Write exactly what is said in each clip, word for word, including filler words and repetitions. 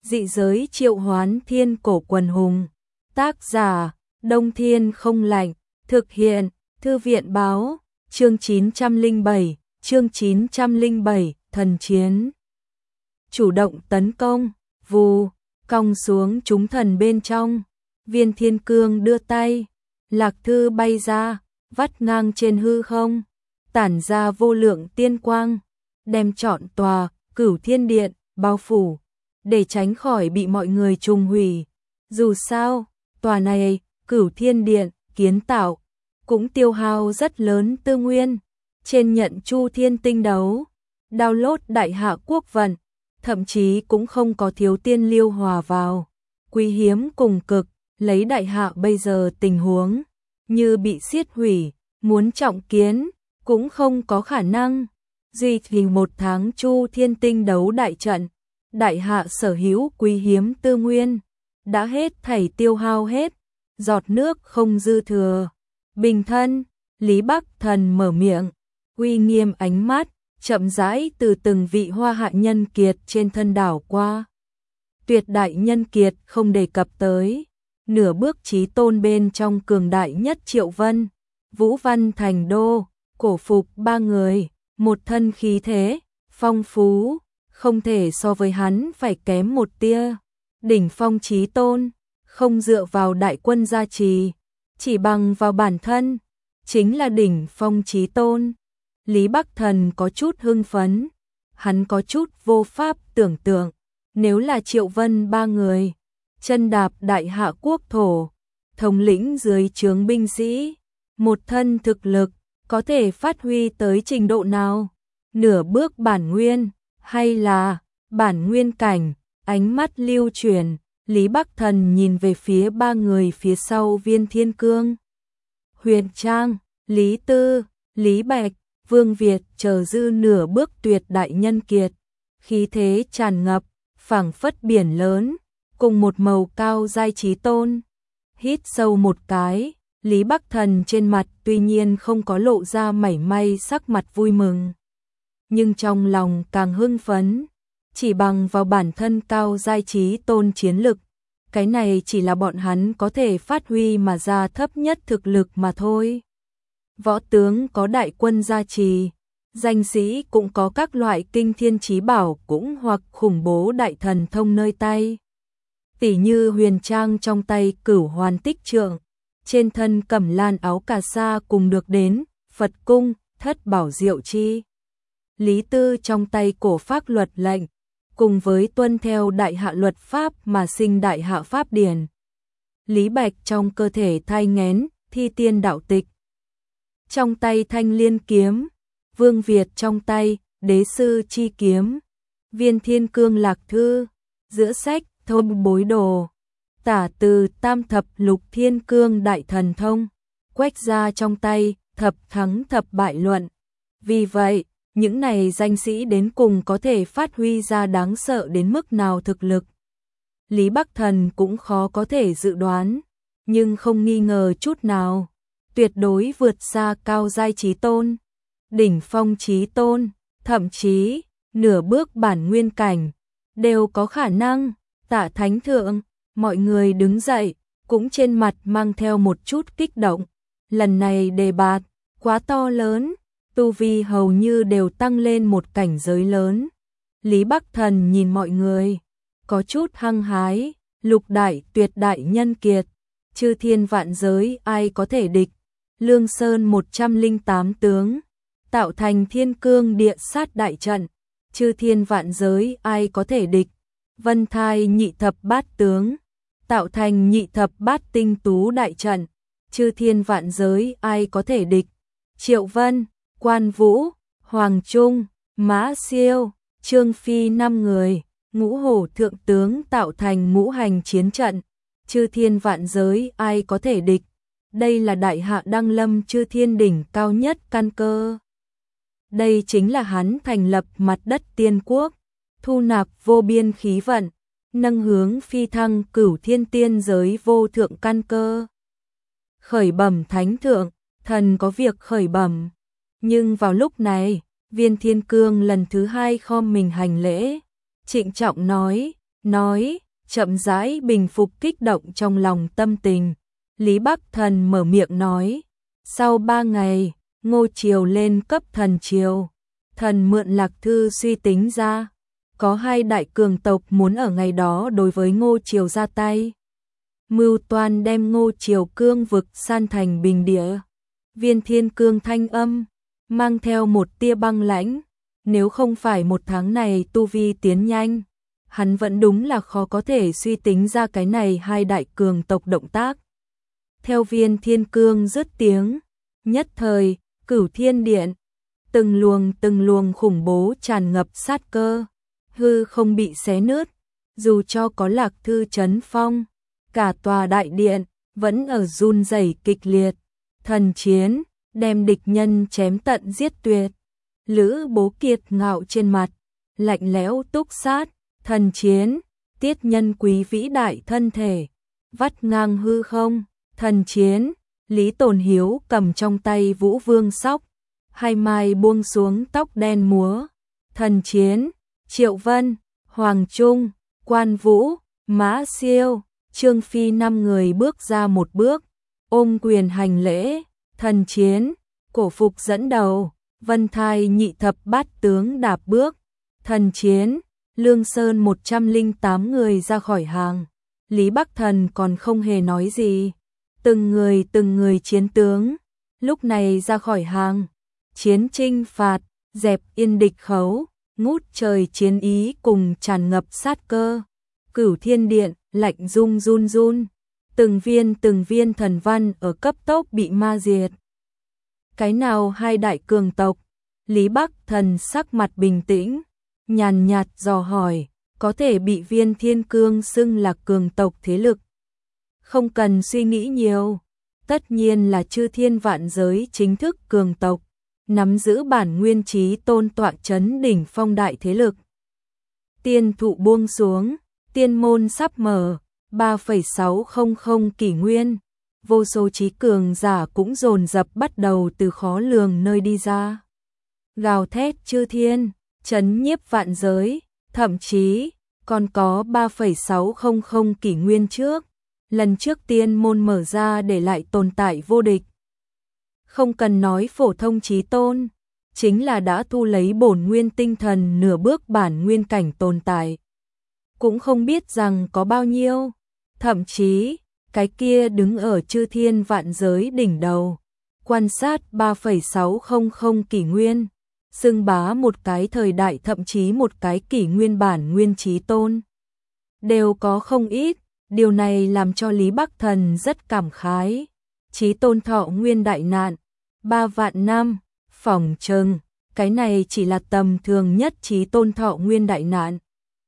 Dị giới triệu hoán thiên cổ quần hùng. Tác giả, Đông Thiên không lạnh. Thực hiện, Thư viện báo. Chương chín trăm lẻ bảy, chương chín trăm lẻ bảy, thần chiến. Chủ động tấn công, vù, cong xuống chúng thần bên trong. Viên Thiên Cương đưa tay, lạc thư bay ra, vắt ngang trên hư không, tản ra vô lượng tiên quang, đem trọn tòa Cửu Thiên Điện bao phủ, để tránh khỏi bị mọi người trùng hủy. Dù sao, tòa này, Cửu Thiên Điện, kiến tạo, cũng tiêu hao rất lớn tư nguyên. Trên nhận Chu Thiên tinh đấu, download đại hạ quốc vận, thậm chí cũng không có thiếu tiên liêu hòa vào. Quý hiếm cùng cực, lấy đại hạ bây giờ tình huống, như bị xiết hủy, muốn trọng kiến, cũng không có khả năng. Duy thì một tháng Chu Thiên tinh đấu đại trận, đại hạ sở hữu quý hiếm tư nguyên, đã hết thảy tiêu hao hết, giọt nước không dư thừa. Bình thân, Lý Bắc Thần mở miệng, uy nghiêm ánh mắt, chậm rãi từ từng vị hoa hạ nhân kiệt trên thân đảo qua. Tuyệt đại nhân kiệt không đề cập tới, nửa bước chí tôn bên trong cường đại nhất Triệu Vân, Vũ Văn Thành Đô, cổ phục ba người, một thân khí thế, phong phú, không thể so với hắn phải kém một tia. Đỉnh phong chí tôn, không dựa vào đại quân gia trì, chỉ bằng vào bản thân, chính là đỉnh phong chí tôn. Lý Bắc Thần có chút hưng phấn, hắn có chút vô pháp tưởng tượng, nếu là Triệu Vân ba người, chân đạp đại hạ quốc thổ, thống lĩnh dưới trướng binh sĩ, một thân thực lực, có thể phát huy tới trình độ nào? Nửa bước bản nguyên, hay là bản nguyên cảnh? Ánh mắt lưu chuyển, Lý Bắc Thần nhìn về phía ba người phía sau Viên Thiên Cương. Huyền Trang, Lý Tư, Lý Bạch, Vương Việt chờ dư nửa bước tuyệt đại nhân kiệt, khí thế tràn ngập, phảng phất biển lớn, cùng một màu cao giai chí tôn. Hít sâu một cái, Lý Bắc Thần trên mặt tuy nhiên không có lộ ra mảy may sắc mặt vui mừng, nhưng trong lòng càng hưng phấn, chỉ bằng vào bản thân cao giai chí tôn chiến lực, cái này chỉ là bọn hắn có thể phát huy mà ra thấp nhất thực lực mà thôi. Võ tướng có đại quân gia trì, danh sĩ cũng có các loại kinh thiên chí bảo cũng hoặc khủng bố đại thần thông nơi tay. Tỉ như Huyền Trang trong tay Cửu Hoàn Tích Trượng, trên thân cẩm lan áo cà sa cùng được đến Phật cung, thất bảo diệu chi. Lý Tư trong tay cổ pháp luật lệnh, cùng với tuân theo đại hạ luật pháp mà sinh đại hạ pháp điển. Lý Bạch trong cơ thể thai nghén thi tiên đạo tịch, trong tay thanh liên kiếm. Vương Việt trong tay đế sư chi kiếm. Viên Thiên Cương lạc thư, giữa sách thông bối đồ, tả từ tam thập lục thiên cương đại thần thông. Quách gia trong tay thập thắng thập bại luận. Vì vậy, những này danh sĩ đến cùng có thể phát huy ra đáng sợ đến mức nào thực lực, Lý Bắc Thần cũng khó có thể dự đoán, nhưng không nghi ngờ chút nào, tuyệt đối vượt xa cao giai chí tôn, đỉnh phong chí tôn, thậm chí nửa bước bản nguyên cảnh đều có khả năng. Tạ Thánh Thượng, mọi người đứng dậy, cũng trên mặt mang theo một chút kích động. Lần này đề bạt quá to lớn, tu vi hầu như đều tăng lên một cảnh giới lớn. Lý Bắc Thần nhìn mọi người, có chút hăng hái, lục đại tuyệt đại nhân kiệt, chư thiên vạn giới ai có thể địch. Lương Sơn một trăm lẻ tám tướng, tạo thành thiên cương địa sát đại trận, chư thiên vạn giới ai có thể địch. Vân Thai nhị thập bát tướng, tạo thành nhị thập bát tinh tú đại trận, chư thiên vạn giới ai có thể địch. Triệu Vân, Quan Vũ, Hoàng Trung, Mã Siêu, Trương Phi năm người, ngũ hổ thượng tướng tạo thành ngũ hành chiến trận, chư thiên vạn giới ai có thể địch. Đây là đại hạ đăng lâm chư thiên đỉnh cao nhất căn cơ. Đây chính là hắn thành lập mặt đất tiên quốc, thu nạp vô biên khí vận, nâng hướng phi thăng cửu thiên tiên giới vô thượng căn cơ. Khởi bẩm thánh thượng, thần có việc khởi bẩm. Nhưng vào lúc này, Viên Thiên Cương lần thứ hai khom mình hành lễ, trịnh trọng nói, nói, chậm rãi bình phục kích động trong lòng tâm tình. Lý Bắc Thần mở miệng nói, sau ba ngày, Ngô Triều lên cấp thần triều. Thần mượn lạc thư suy tính ra, có hai đại cường tộc muốn ở ngày đó đối với Ngô Triều ra tay. Mưu toan đem Ngô Triều cương vực san thành bình địa. Viên Thiên Cương thanh âm, mang theo một tia băng lãnh. Nếu không phải một tháng này tu vi tiến nhanh, hắn vẫn đúng là khó có thể suy tính ra cái này hai đại cường tộc động tác. Theo Viên Thiên Cương dứt tiếng, nhất thời, Cửu Thiên Điện, từng luồng từng luồng khủng bố tràn ngập sát cơ, hư không bị xé nứt, dù cho có lạc thư chấn phong, cả tòa đại điện vẫn ở run rẩy kịch liệt. Thần chiến, đem địch nhân chém tận giết tuyệt. Lữ Bố Kiệt ngạo trên mặt, lạnh lẽo túc sát. Thần chiến, tiết nhân quý vĩ đại thân thể, vắt ngang hư không. Thần chiến, Lý Tồn Hiếu cầm trong tay Vũ Vương sóc, hai mai buông xuống tóc đen múa. Thần chiến, Triệu Vân, Hoàng Trung, Quan Vũ, Mã Siêu, Trương Phi năm người bước ra một bước, ôm quyền hành lễ. Thần chiến, Cổ Phục dẫn đầu, Vân Thai nhị thập bát tướng đạp bước. Thần chiến, Lương Sơn một trăm lẻ tám người ra khỏi hàng. Lý Bắc Thần còn không hề nói gì. Từng người từng người chiến tướng, lúc này ra khỏi hàng. Chiến trinh phạt, dẹp yên địch khấu, ngút trời chiến ý cùng tràn ngập sát cơ. Cửu Thiên Điện, lạnh rung run run. Từng viên từng viên thần văn ở cấp tốc bị ma diệt. Cái nào hai đại cường tộc? Lý Bắc Thần sắc mặt bình tĩnh, nhàn nhạt dò hỏi, có thể bị Viên Thiên Cương xưng là cường tộc thế lực. Không cần suy nghĩ nhiều, tất nhiên là chư thiên vạn giới chính thức cường tộc, nắm giữ bản nguyên trí tôn tọa chấn đỉnh phong đại thế lực. Tiên thụ buông xuống, tiên môn sắp mở, ba phẩy sáu không không kỷ nguyên, vô số trí cường giả cũng dồn dập bắt đầu từ khó lường nơi đi ra. Gào thét chư thiên, chấn nhiếp vạn giới, thậm chí còn có ba phẩy sáu không không kỷ nguyên trước, lần trước tiên môn mở ra để lại tồn tại vô địch. Không cần nói phổ thông trí tôn, chính là đã thu lấy bổn nguyên tinh thần nửa bước bản nguyên cảnh tồn tại. Cũng không biết rằng có bao nhiêu, thậm chí, cái kia đứng ở chư thiên vạn giới đỉnh đầu, quan sát ba phẩy sáu không không kỷ nguyên, xưng bá một cái thời đại thậm chí một cái kỷ nguyên bản nguyên trí tôn. Đều có không ít, điều này làm cho Lý Bắc Thần rất cảm khái. Trí tôn thọ nguyên đại nạn, ba vạn năm, phỏng chừng, cái này chỉ là tầm thường nhất trí tôn thọ nguyên đại nạn.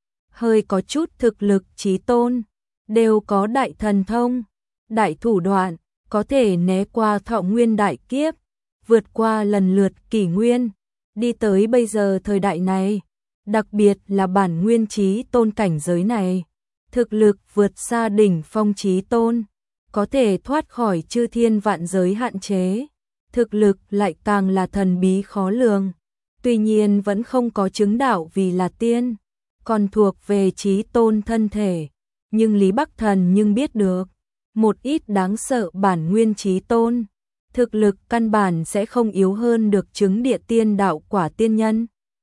Hơi có chút thực lực trí tôn, đều có đại thần thông, đại thủ đoạn, có thể né qua thọ nguyên đại kiếp, vượt qua lần lượt kỷ nguyên, đi tới bây giờ thời đại này, đặc biệt là bản nguyên trí tôn cảnh giới này, thực lực vượt xa đỉnh phong trí tôn, có thể thoát khỏi chư thiên vạn giới hạn chế, thực lực lại càng là thần bí khó lường, tuy nhiên vẫn không có chứng đạo vì là tiên, còn thuộc về trí tôn thân thể, nhưng Lý Bắc Thần nhưng biết được, một ít đáng sợ bản nguyên trí tôn, thực lực căn bản sẽ không yếu hơn được chứng địa tiên đạo quả tiên nhân.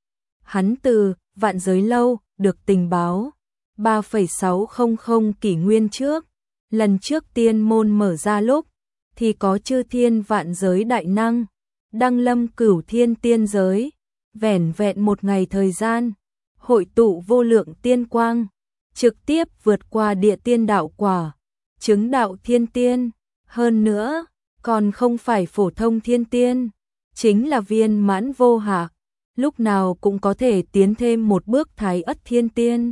Hắn từ vạn giới lâu được tình báo, ba phẩy sáu không không kỷ nguyên trước, lần trước tiên môn mở ra lúc, thì có chư thiên vạn giới đại năng, đăng lâm cửu thiên tiên giới, vẻn vẹn một ngày thời gian, hội tụ vô lượng tiên quang, trực tiếp vượt qua địa tiên đạo quả, chứng đạo thiên tiên, hơn nữa, còn không phải phổ thông thiên tiên, chính là viên mãn vô hạ, lúc nào cũng có thể tiến thêm một bước thái ất thiên tiên.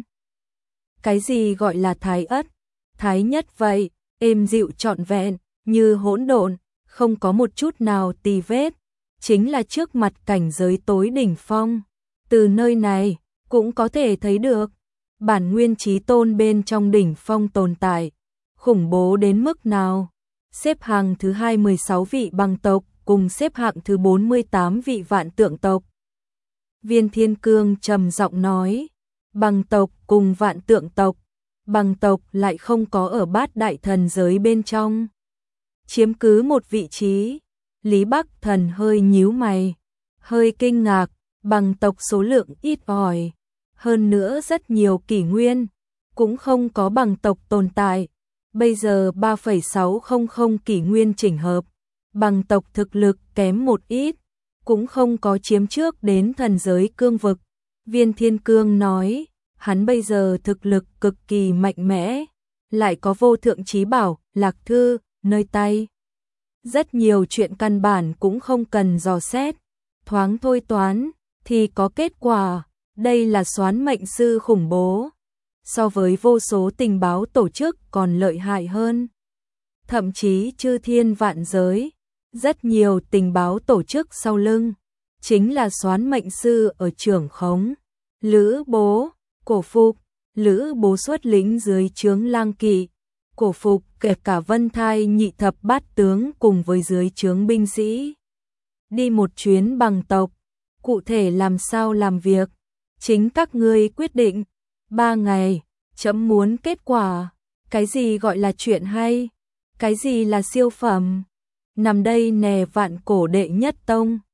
Cái gì gọi là thái ất? Thái nhất vậy, êm dịu trọn vẹn, như hỗn độn, không có một chút nào tì vết, chính là trước mặt cảnh giới tối đỉnh phong. Từ nơi này, cũng có thể thấy được, bản nguyên trí tôn bên trong đỉnh phong tồn tại, khủng bố đến mức nào. Xếp hạng thứ hai mươi sáu vị băng tộc, cùng xếp hạng thứ bốn mươi tám vị vạn tượng tộc. Viên Thiên Cương trầm giọng nói, Bằng tộc cùng Vạn Tượng tộc, Bằng tộc lại không có ở Bát đại thần giới bên trong. Chiếm cứ một vị trí, Lý Bắc Thần hơi nhíu mày, hơi kinh ngạc, Bằng tộc số lượng ít ỏi, hơn nữa rất nhiều kỷ nguyên, cũng không có Bằng tộc tồn tại. Bây giờ ba phẩy sáu không không kỷ nguyên chỉnh hợp, Bằng tộc thực lực kém một ít, cũng không có chiếm trước đến thần giới cương vực. Viên Thiên Cương nói, hắn bây giờ thực lực cực kỳ mạnh mẽ, lại có vô thượng chí bảo, lạc thư, nơi tay. Rất nhiều chuyện căn bản cũng không cần dò xét, thoáng thôi toán, thì có kết quả. Đây là soán mệnh sư khủng bố, so với vô số tình báo tổ chức còn lợi hại hơn. Thậm chí chư thiên vạn giới, rất nhiều tình báo tổ chức sau lưng, chính là soán mệnh sư ở trưởng khống. Lữ Bố, Cổ Phục, Lữ Bố xuất lĩnh dưới trướng Lang Kỵ, Cổ Phục kể cả Vân Thai nhị thập bát tướng cùng với dưới trướng binh sĩ. Đi một chuyến Bằng tộc, cụ thể làm sao làm việc, chính các ngươi quyết định. Ba ngày, chấm muốn kết quả. Cái gì gọi là chuyện hay? Cái gì là siêu phẩm? Nằm đây nè Vạn Cổ đệ nhất tông.